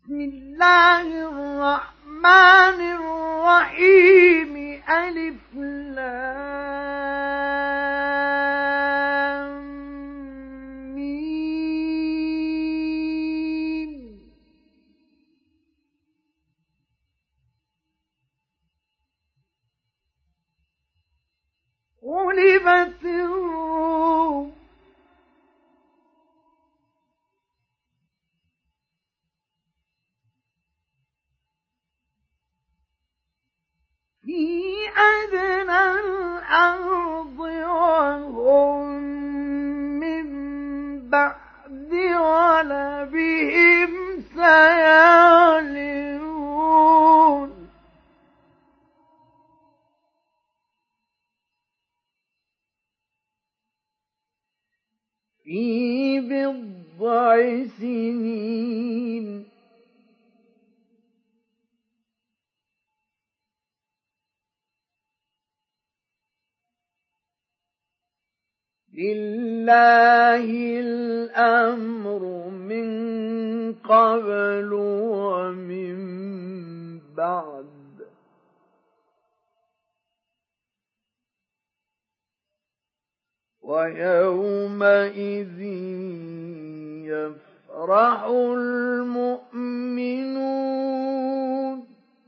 بسم الله الرحمن الرحيم. ألف لام ميم. غلبت الروم في أدنى الأرض وهم من بعد غلبهم سيغلبون. في بضع سنين لله الأمر من قبل ومن بعد، ويومئذ يفرح المؤمنون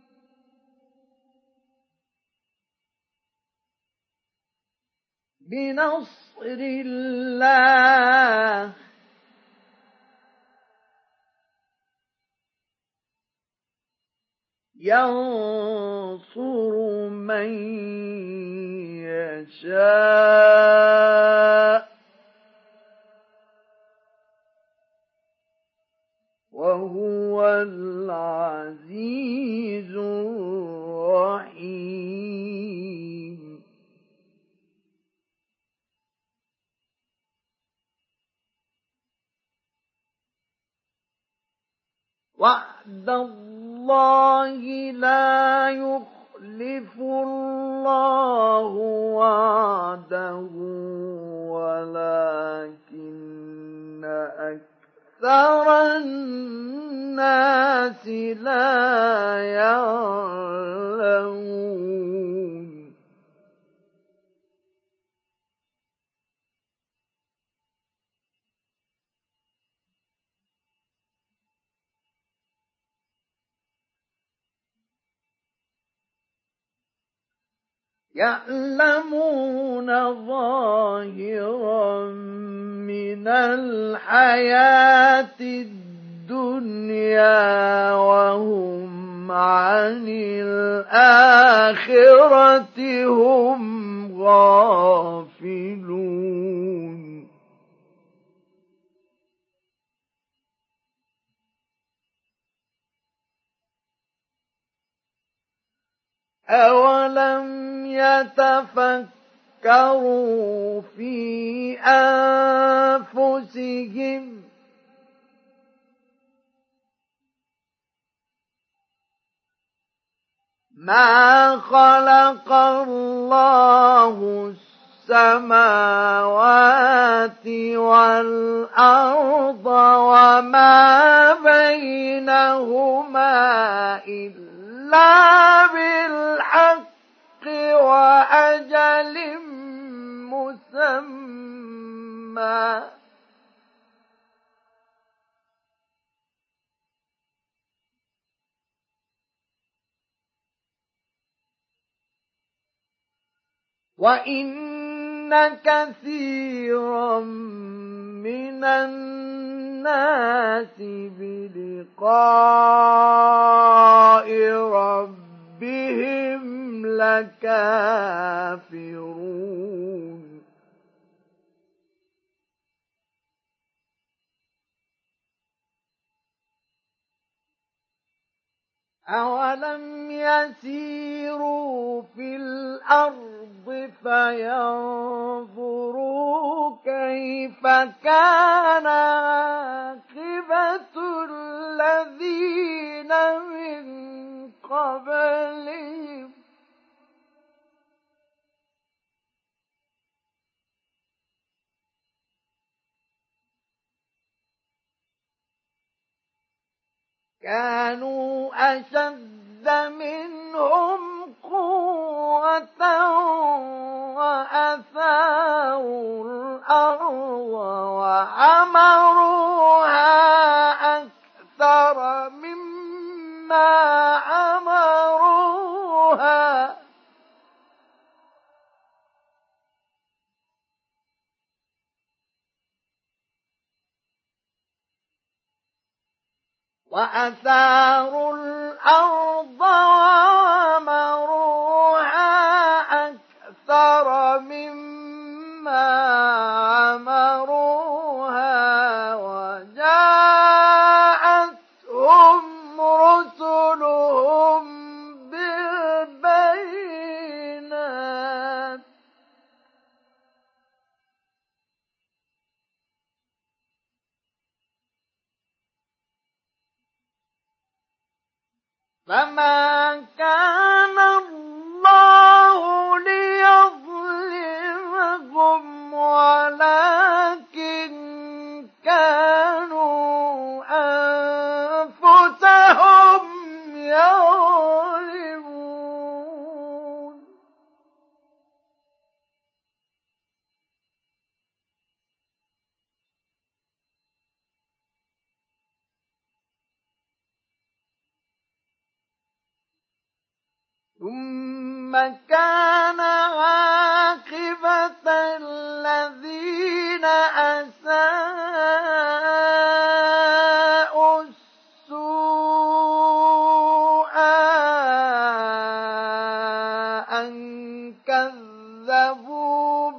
بنصر الله ينصر من يشاء وهو العزيز الرحيم. وعد الله لا يخلف الله وعده ولكن أكثر الناس لا يعلمون. يعلمون ظاهرا من الحياة الدنيا وهم عن الآخرة هم غافلون. أولم يتفكروا في أنفسهم ما خلق الله السماوات والأرض وما بينهما إلا بالحق وأجل مسمى وإن كثيرا من الناس بلقاء ربهم لكافرون. أولم يسيروا في الأرض فينظروا كيف كان عاقبة الذين من قبلهم كانوا أشد منهم قوة وأثاروا الأرض وعمروها أكثر مما عمروها وأثاروا الأرض وعمروها أكثر مما عمروها وجاءتهم رسلهم بالبينات فما كان الله ليظلمهم ولكن كانوا أنفسهم يظلمون ثم كان عاقبة الذين أساءوا السوء أن كذبوا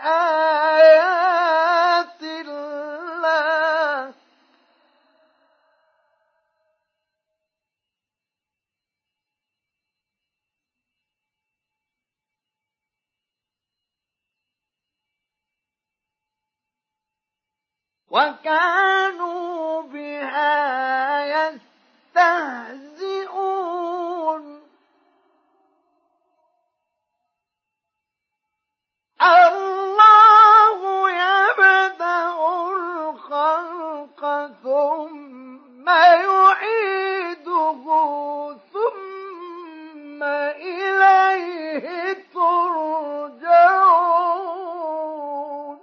بآيات الله وكانوا بها يستهزئون الله يبدأ الخلق ثم يعيده ثم إليه ترجعون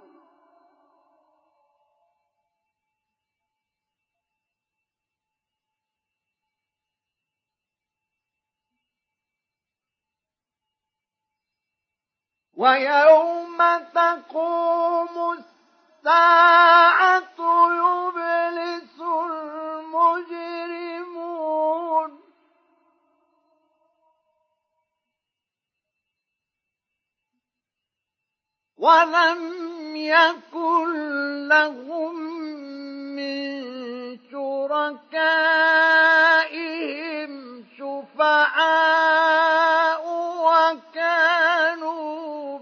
ويوم تقوم الساعة يبلس المجرمون ولم يكن لهم من شركائهم شفعاء وكانوا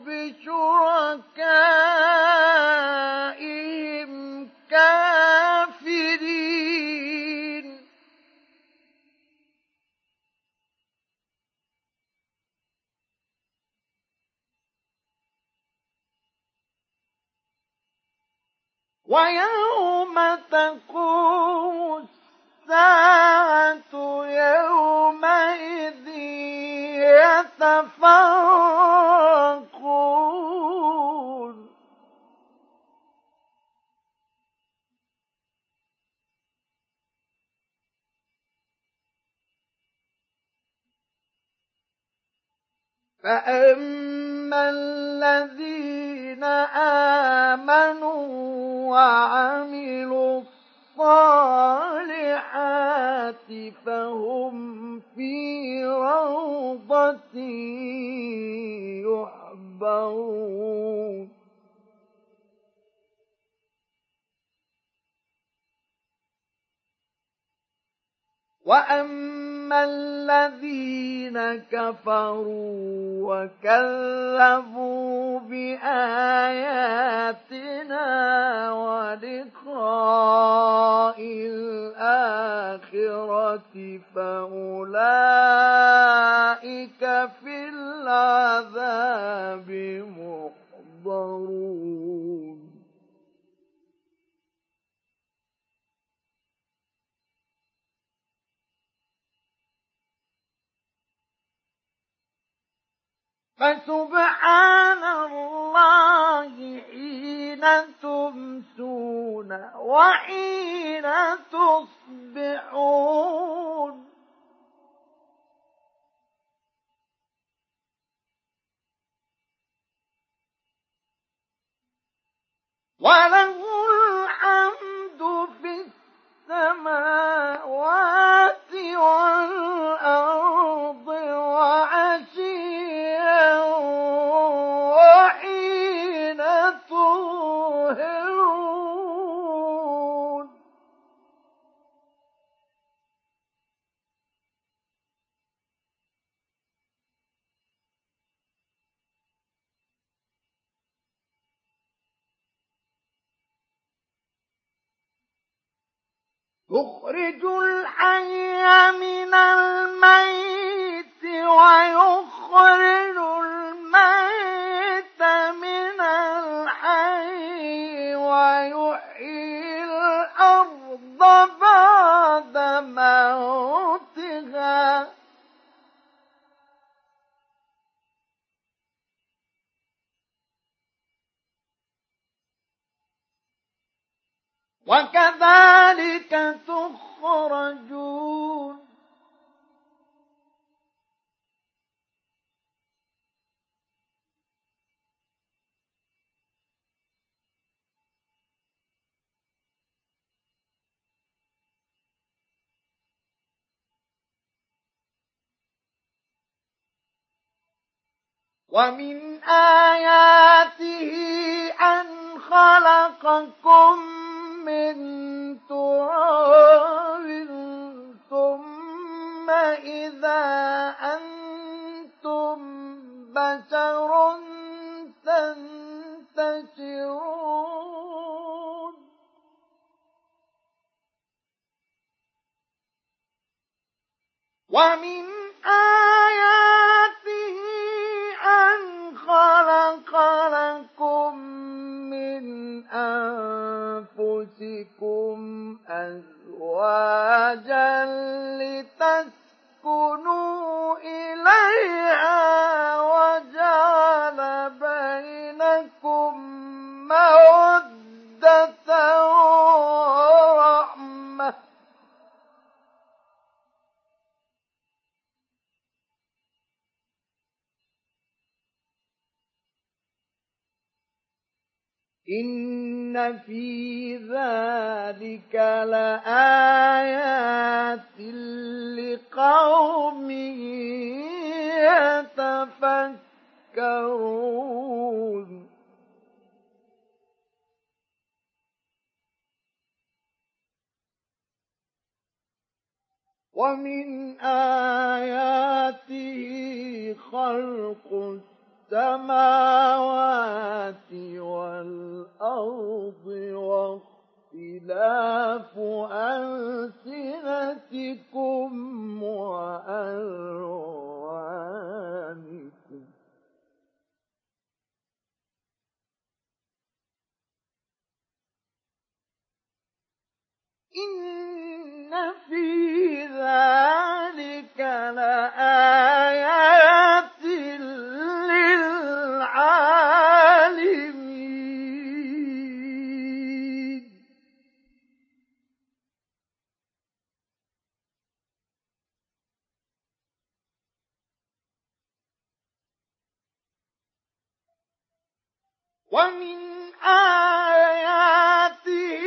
بشركائهم كافرين ويوم تقوم الساعة يومئذ يتفرقون فأما الذين آمنوا وعملوا الصالحات فهم في روضة يحبرون وأما الذين كفروا وكذبوا بآياتنا ولقاء الآخرة فأولئك في العذاب محضرون فسبحان الله حين تمسون وحين تصبحون وله الحمد في السماوات والأرض وعشيا وحين تظهرون يخرج الحي من الميت ويخرج الميت من الحي ويحيي الأرض بعد موتها وكذلك تخرجون ومن آياته أن خلقكم من تراب ثم إذا أنتم بشر تنتشرون ومن آياته أن خلق لكم من أنفسكم أزواجا لتسكنوا إليها وجعل بينكم مودة ورحمة إن في ذلك لآيات لقوم يتفكرون ومن آياته خلق السماوات والأرض واختلاف ألسنتكم وألوانكم إن في ذلك لآيات للعالمين ومن آياته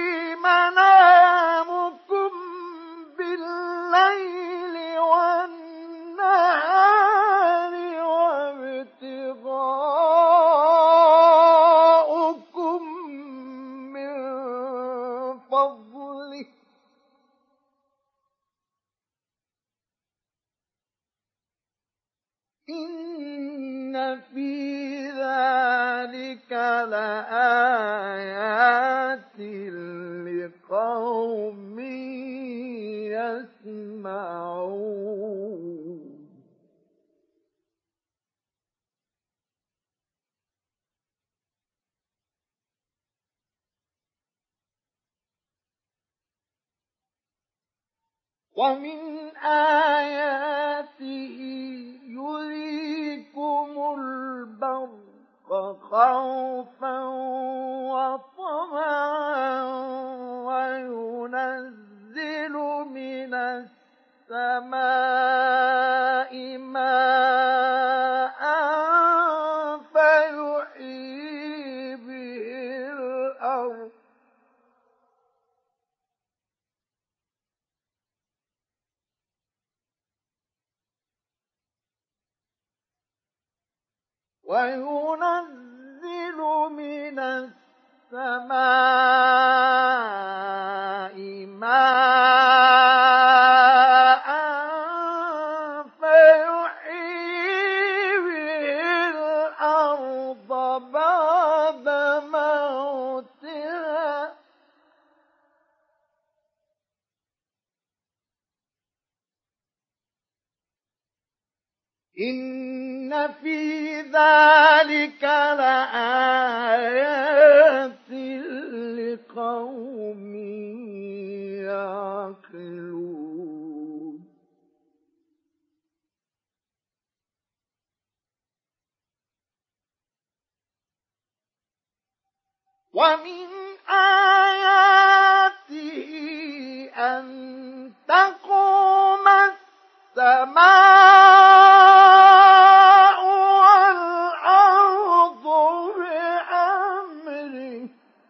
منامكم بالليل والنهار وابتغاؤكم من فضله إن في ذلك لآيات لقوم يسمعون ومن آياته يريكم خوفا وطمعا وينزل من السماء ماء فيحيي به الأرض وينزل من السماء ماء فيحيي به الأرض بعد موتها إن في ذلك لآيات لقوم يعقلون ومن آياته أن تقوم السماء والأرض بأمره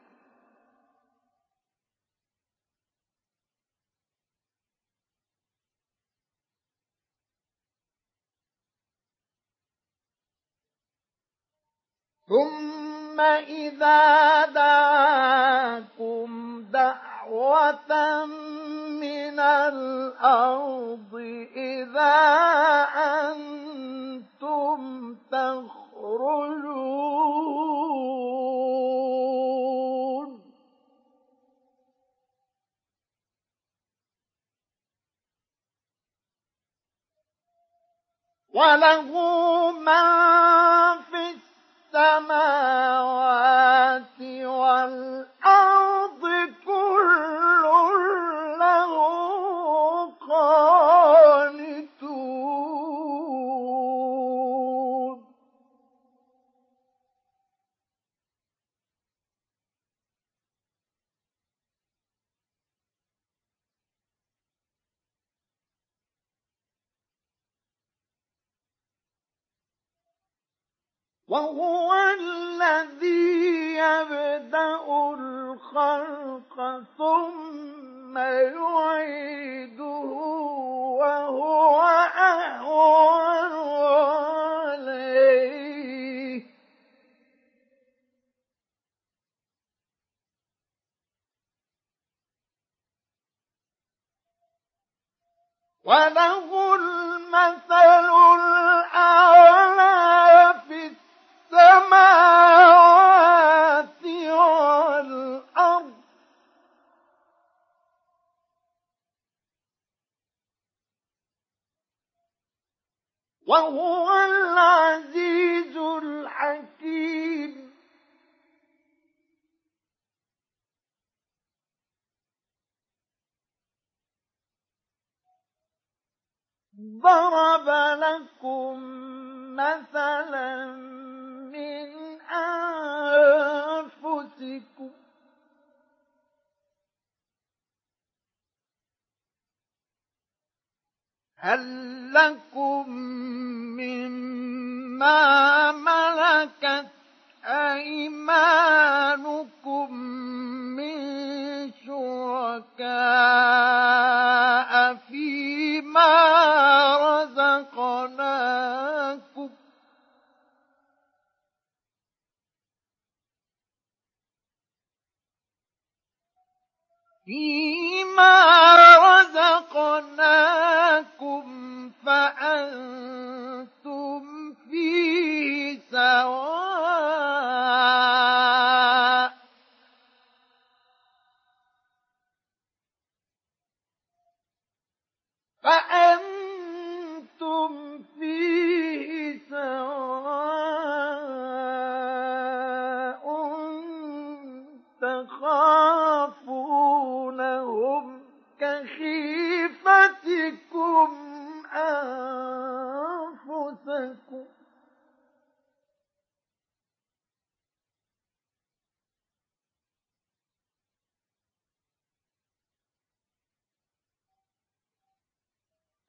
ثم إذا دعاكم دعوة من الأرض إذا أنتم تخرجون وله من في السماوات والأرض كل له قانتون وهو الذي يبدأ الخلق ثم يعيده وهو أهون عليه وله المثل الأعلى في السماوات والأرض وهو العزيز الحكيم ضرب لكم مثلا من أنفسكم هل لكم مما ملكت أيمانكم من شركاء فيما رزقناكم فأنتم فيه سواء فأنتم فيه سواء تخافونهم كخيفتكم أنفسكم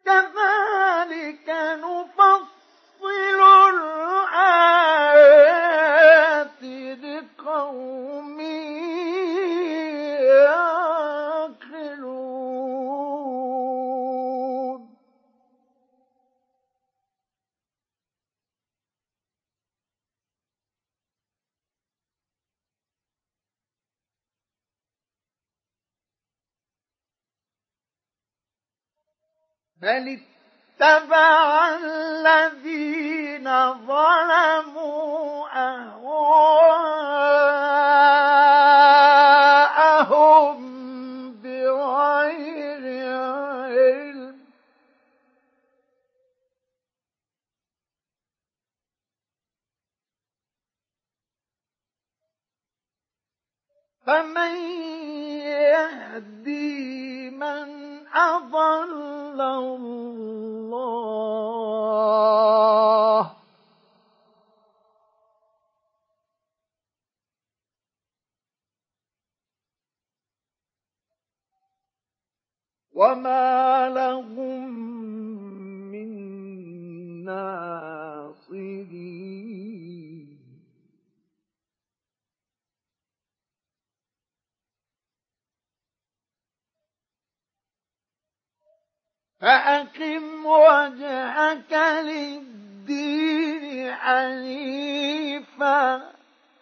كذلك نفصل الآيات لقوم يعقلون بل اتبع الذين ظلموا أهواءهم بغير علم فمن يهدي من أضل الله وما لهم من ناصرين فأقم وجهك للدين حنيفا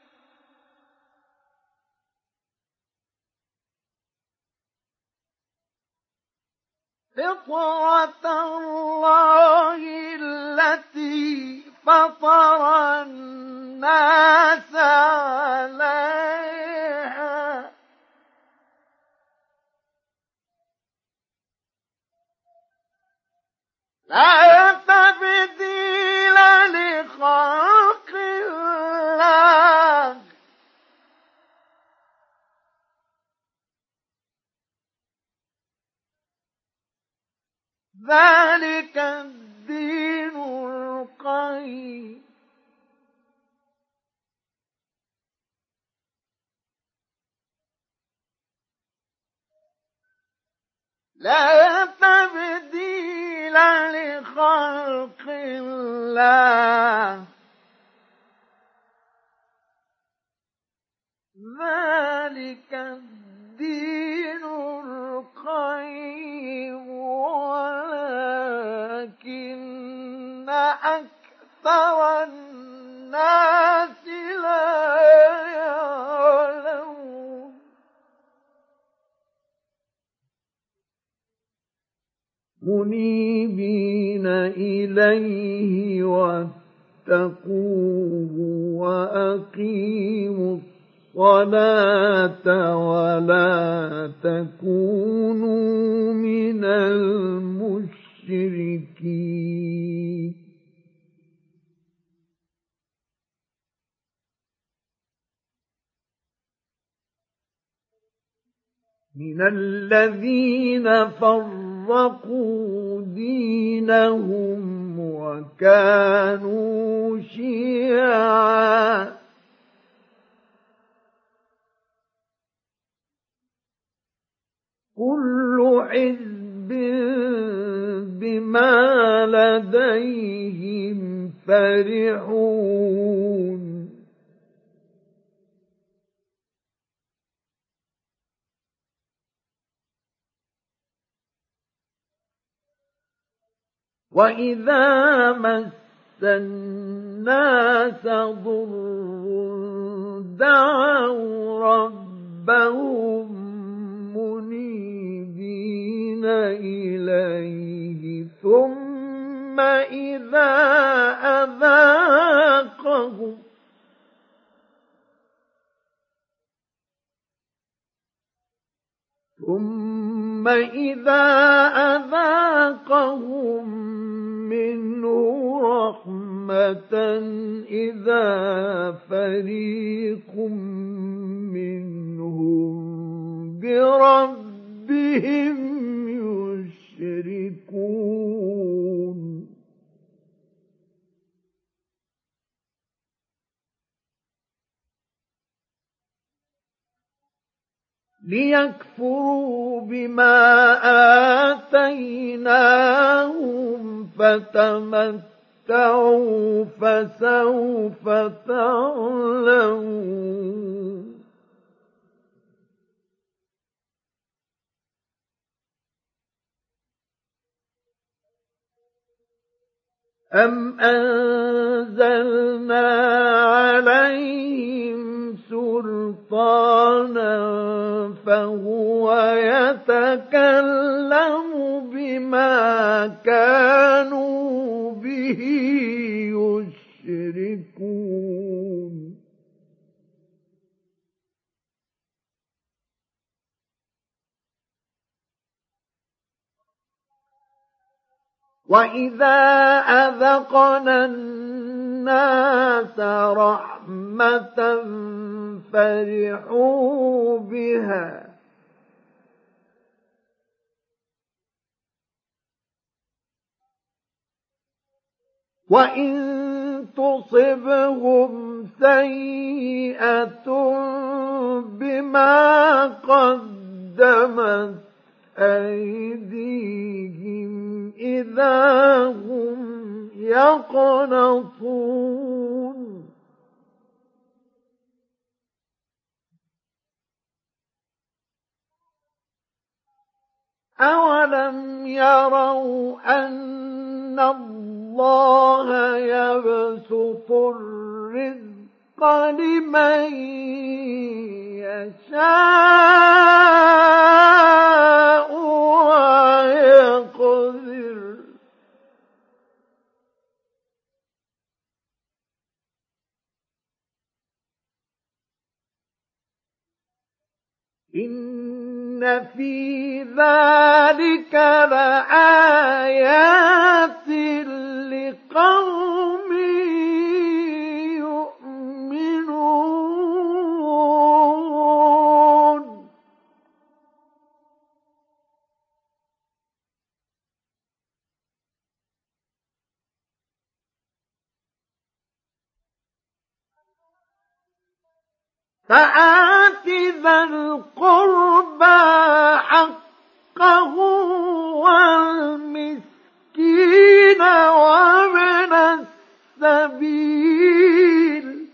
فطرة الله التي فطر الناس عليها لا تبديل لخلق الله ذلك الدين القيم لا تبديل لخلق الله ذلك الدين القيم ولكن أكثر الناس لا يعلمون منيبين إليه واتقوه وأقيموا الصلاة ولا تكونوا من المشركين من الذين فرقوا دينهم وكانوا شيعا كل حزب بما لديهم فرحون وإذا مس الناس ضر دعوا ربهم منيبين إليه ثم إذا أذاقهم منه رحمة إذا فريق منهم بربهم يشركون ليكفروا بما آتيناهم فتمتعوا فسوف تعلمون أم أنزلنا عليهم سلطانا فهو يتكلم بما كانوا به يشركون وَإِذَا أَذَقْنَا النَّاسَ رَحْمَةً فَرِحُوا بِهَا وَإِن تُصِبْهُمْ سَيِّئَةٌ بِمَا قَدَّمَتْ أَيْدِيهِمْ إِذَا هُمْ يَقْنَطُونَ أَوَلَمْ يَرَوْا أَنَّ اللَّهَ يَبْسُطُ الرِّزْقَ لِمَن يَشَاءُ وَيَقْدِرُ إِنَّ في ذَلِكَ لَآيَاتٍ لِقَوْمٍ يُؤْمِنُونَ فآت ذا القربى حقه والمسكين وابن السبيل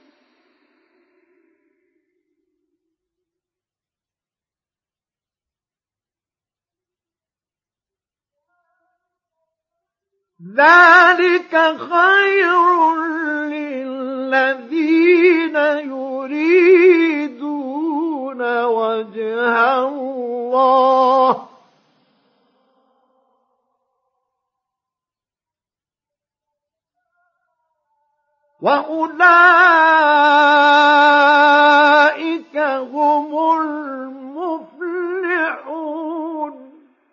ذلك خير للذين يريدون وجه الله وأولئك هم المفلحون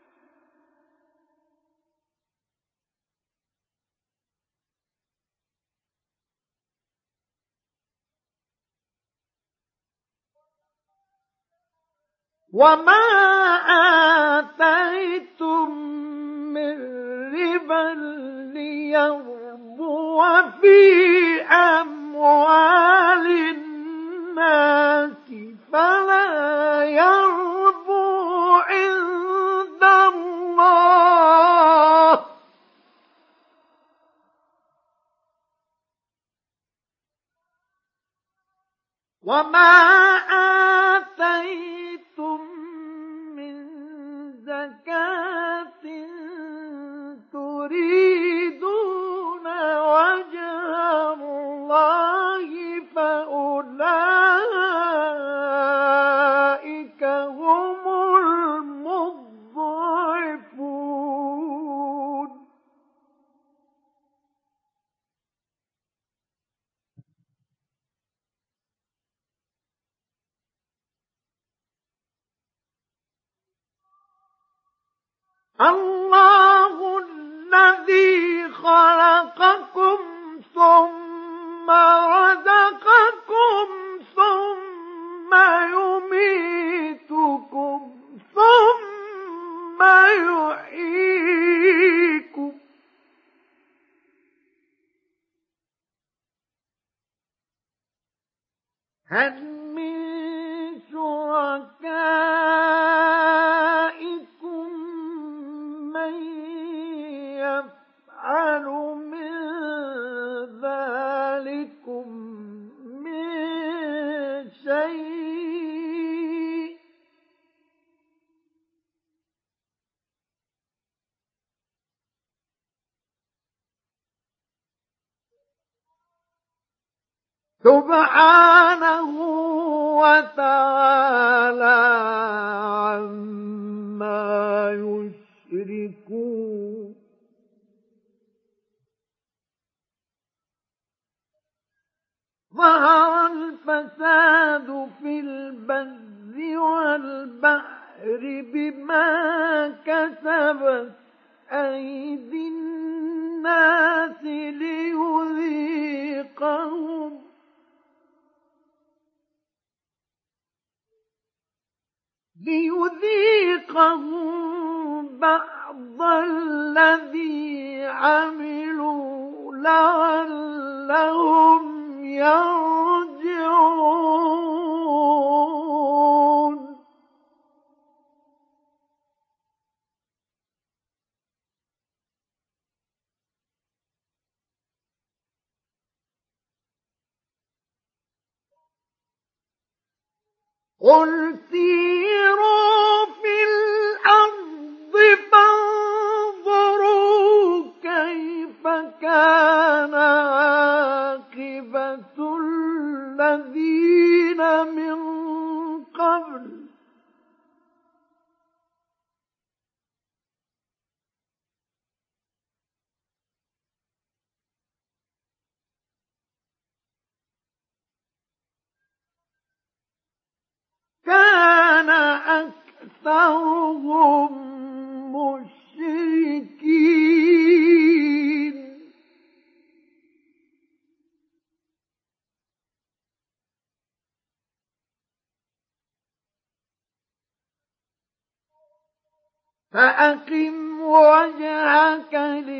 وما آتيتم من ربا ليربو في أموال الناس فلا يربو عند الله وما آتيتم من زكاة تريدون وجه الله فأولئك هم المضعفون الله الذي خلقكم ثم رزقكم ثم يميتكم ثم يحييكم هل من شركائكم من يفعل يفعل من ذلكم من شيء سبحانه وتعالى عما يشركون. ظهر الفساد في البر والبحر بما كسبت أيدي الناس ليذيقهم بعض الذي عملوا لعلهم يرجعون. قل سيروا في الأرض فانظروا كيف كان عاقبة الذين من قبل كان أكثرهم مشركين فأقم وجهك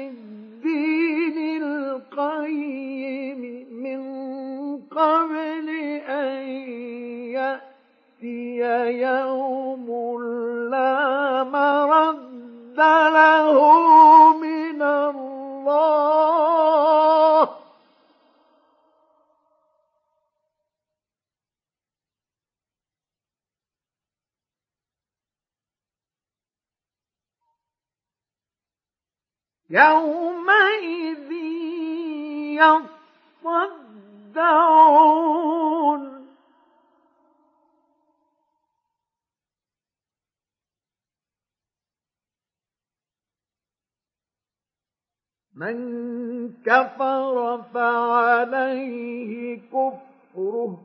للدين القيم من قبل أن يأتي يوم لا مرد له من الله يومئذ يصدعون من كفر فعليه كفره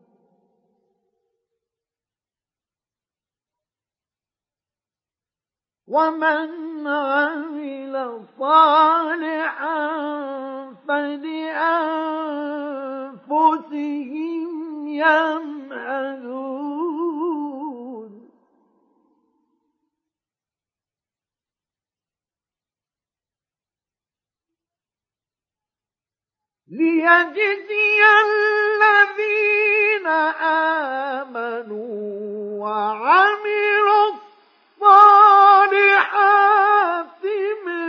ومن عمل صالحا فلأنفسهم يمهدون ليجزي الذين آمنوا وعملوا الصالحات من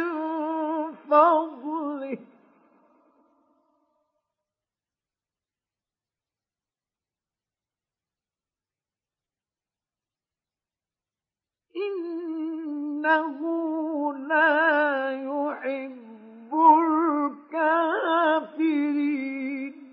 فضله إنه لا يحب الكافرين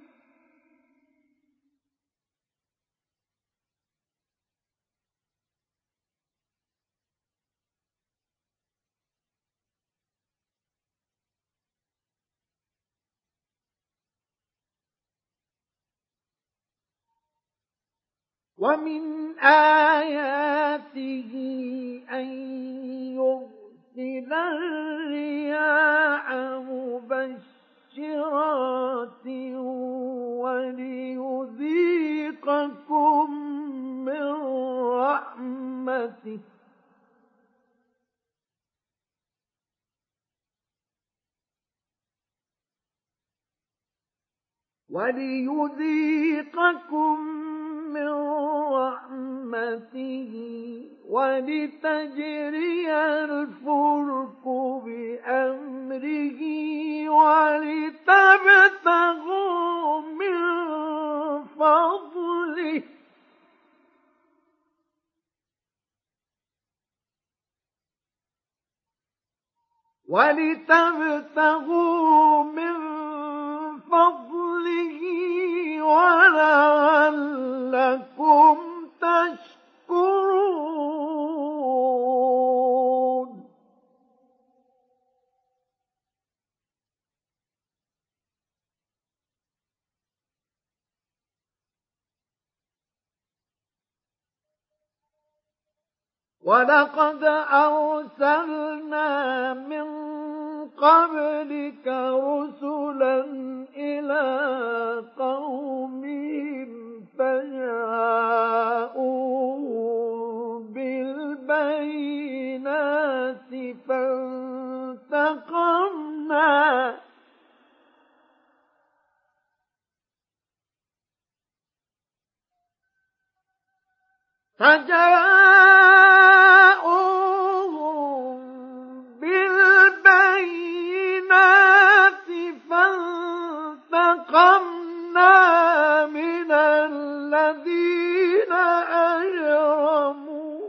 ومن آياته أن يرسل الرياح مبشرات وليذيقكم من رحمته ولتجري الفلك بأمره ولتبتغوا من فضله ولعلكم تشكرون. ولقد أرسلنا من قبلك رسلا إلى قومهم فجاءوهم بالبينات فانتقمنا من الذين أجرموا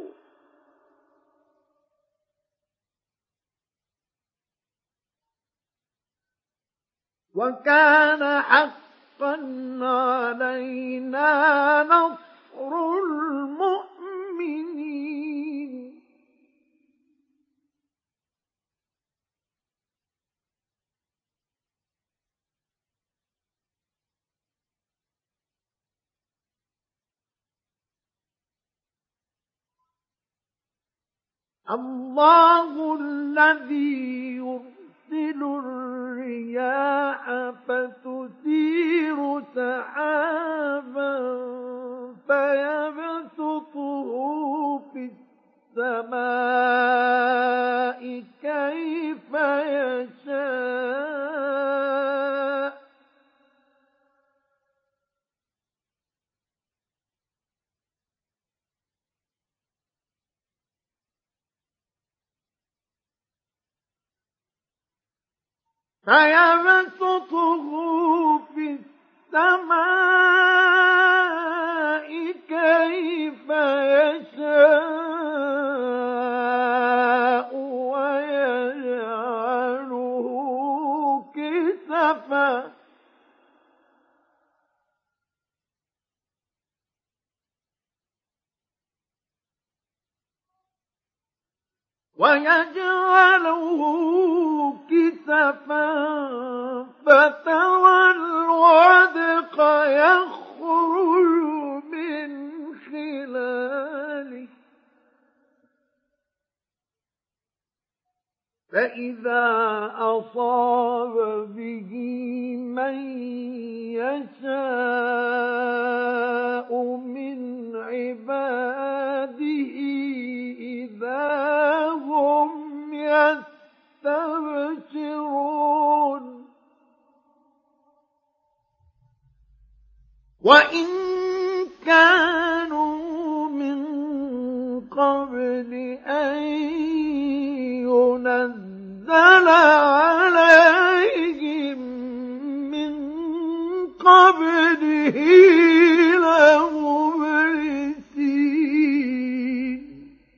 وكان حقا علينا نصر المؤمنين. الله الذي يرسل الرياح فتثير سحابا فيبسطه في السماء كيف يشاء فيبسطه في السماء كيف يشاء ويجعله كسفا فترى الودق يخرج من خلاله فإذا أصاب به من يشاء من عباده إذا هم يستبشرون. وإن كانوا من قبل أن ينزل عليهم من قبله لمبلسين.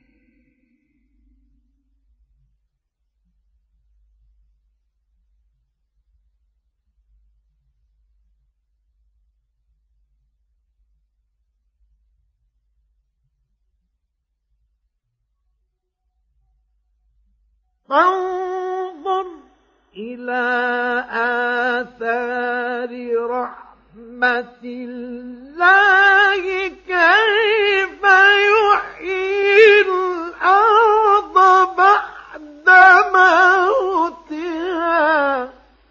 فانظر إلى آثار رحمة الله كيف يحيي الأرض بعد موتها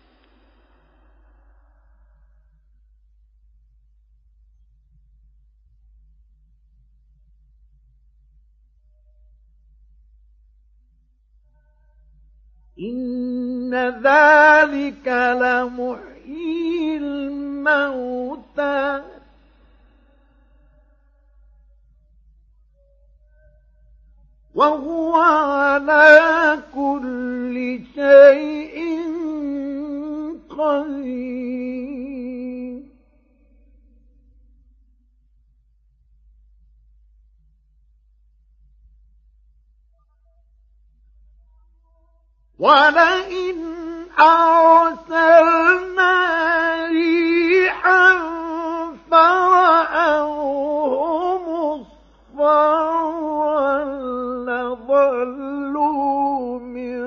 إن ذلك لمحيي الموتى وهو على كل شيء قدير. ولئن أرسلنا ريحا فرأوه مصفرا لظلوا من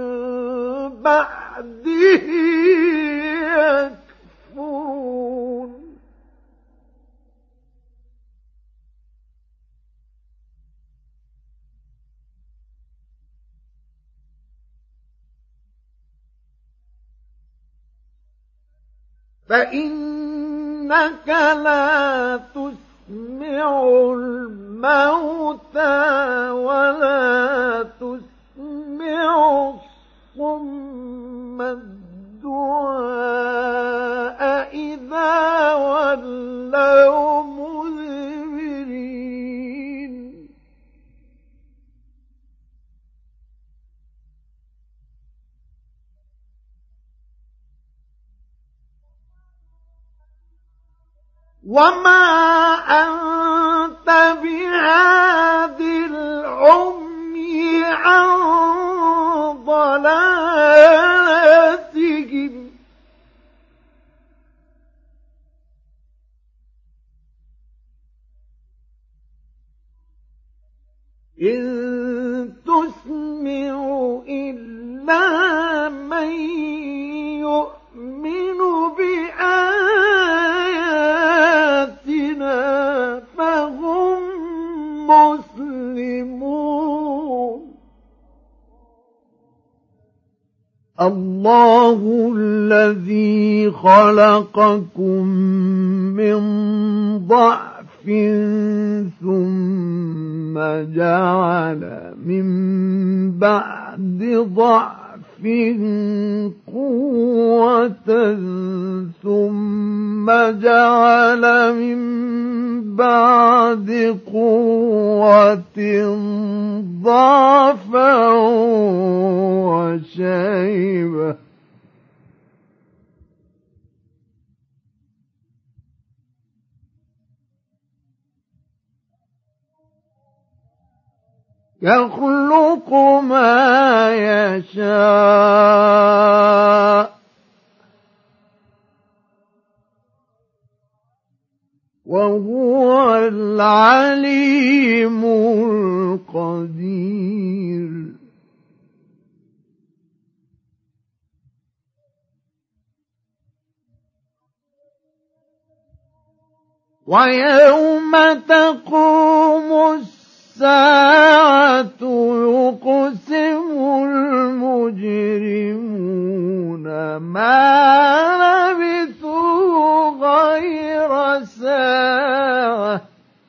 بعده يكفرون فإنك لا تسمع الموتى ولا تسمع الصم الدعاء إذا ولوا مدبرين وما أنت بهاد العمي عن ضلالتهم إن تسمع إلا من يؤمن بآياتنا فهم مسلمون الله الذي خلقكم من ضعف ثم جعل من بعد ضعف قوة ثم جعل من بعد قوة ضعفا وشيبة يخلق ما يشاء وهو العليم القدير ويوم تقوم الساعة يقسم المجرمون ما لبثوا غير ساعة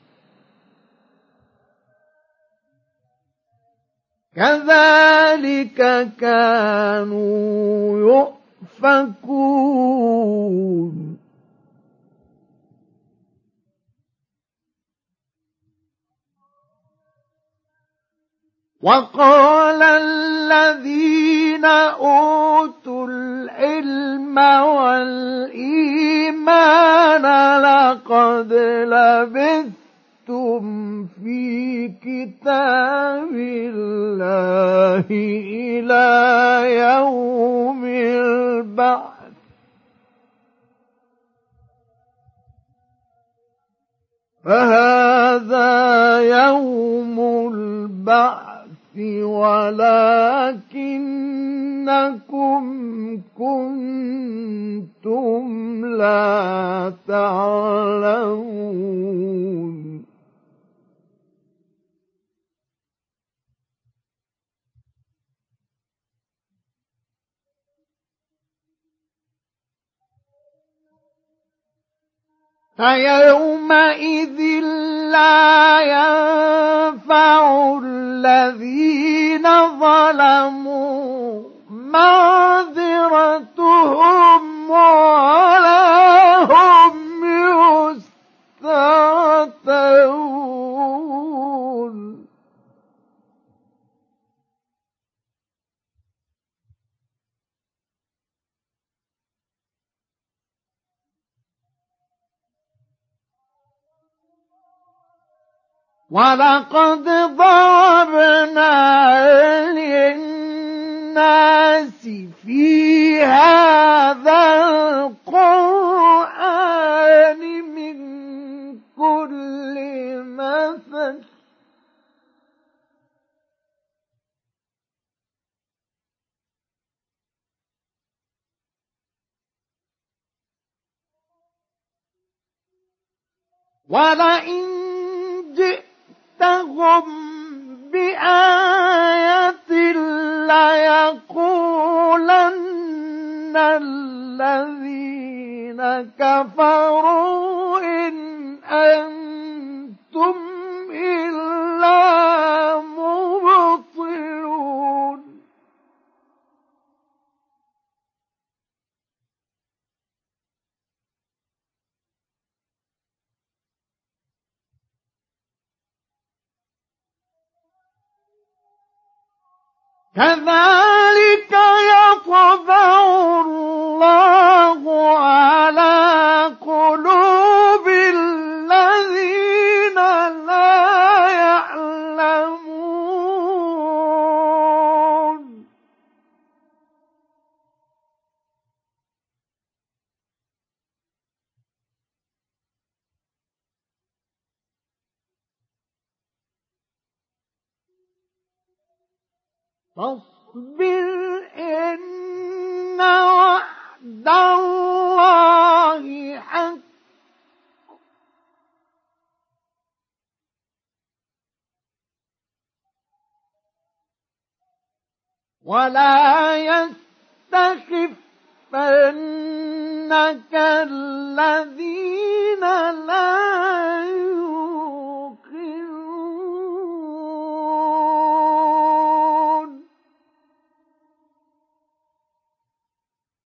كذلك كانوا يؤفكون وقال الذين أوتوا العلم والإيمان لقد لبثتم في كتاب الله إلى يوم البعث فهذا يوم البعث ولكنكم كنتم لا تعلمون فيومئذ لا ينفع الذين ظلموا معذرتهم ولا هم يستعتبون ولقد ضربنا للناس الناس في هذا القرآن من كل مثل ولئن جئتهم بآية ليقولن الذين كفروا إن أنتم إلا مبطلون كذلك يطبع الله على قلوب الذين لا يعلمون فاصبر إن وعد الله حق ولا يستخفنك الذين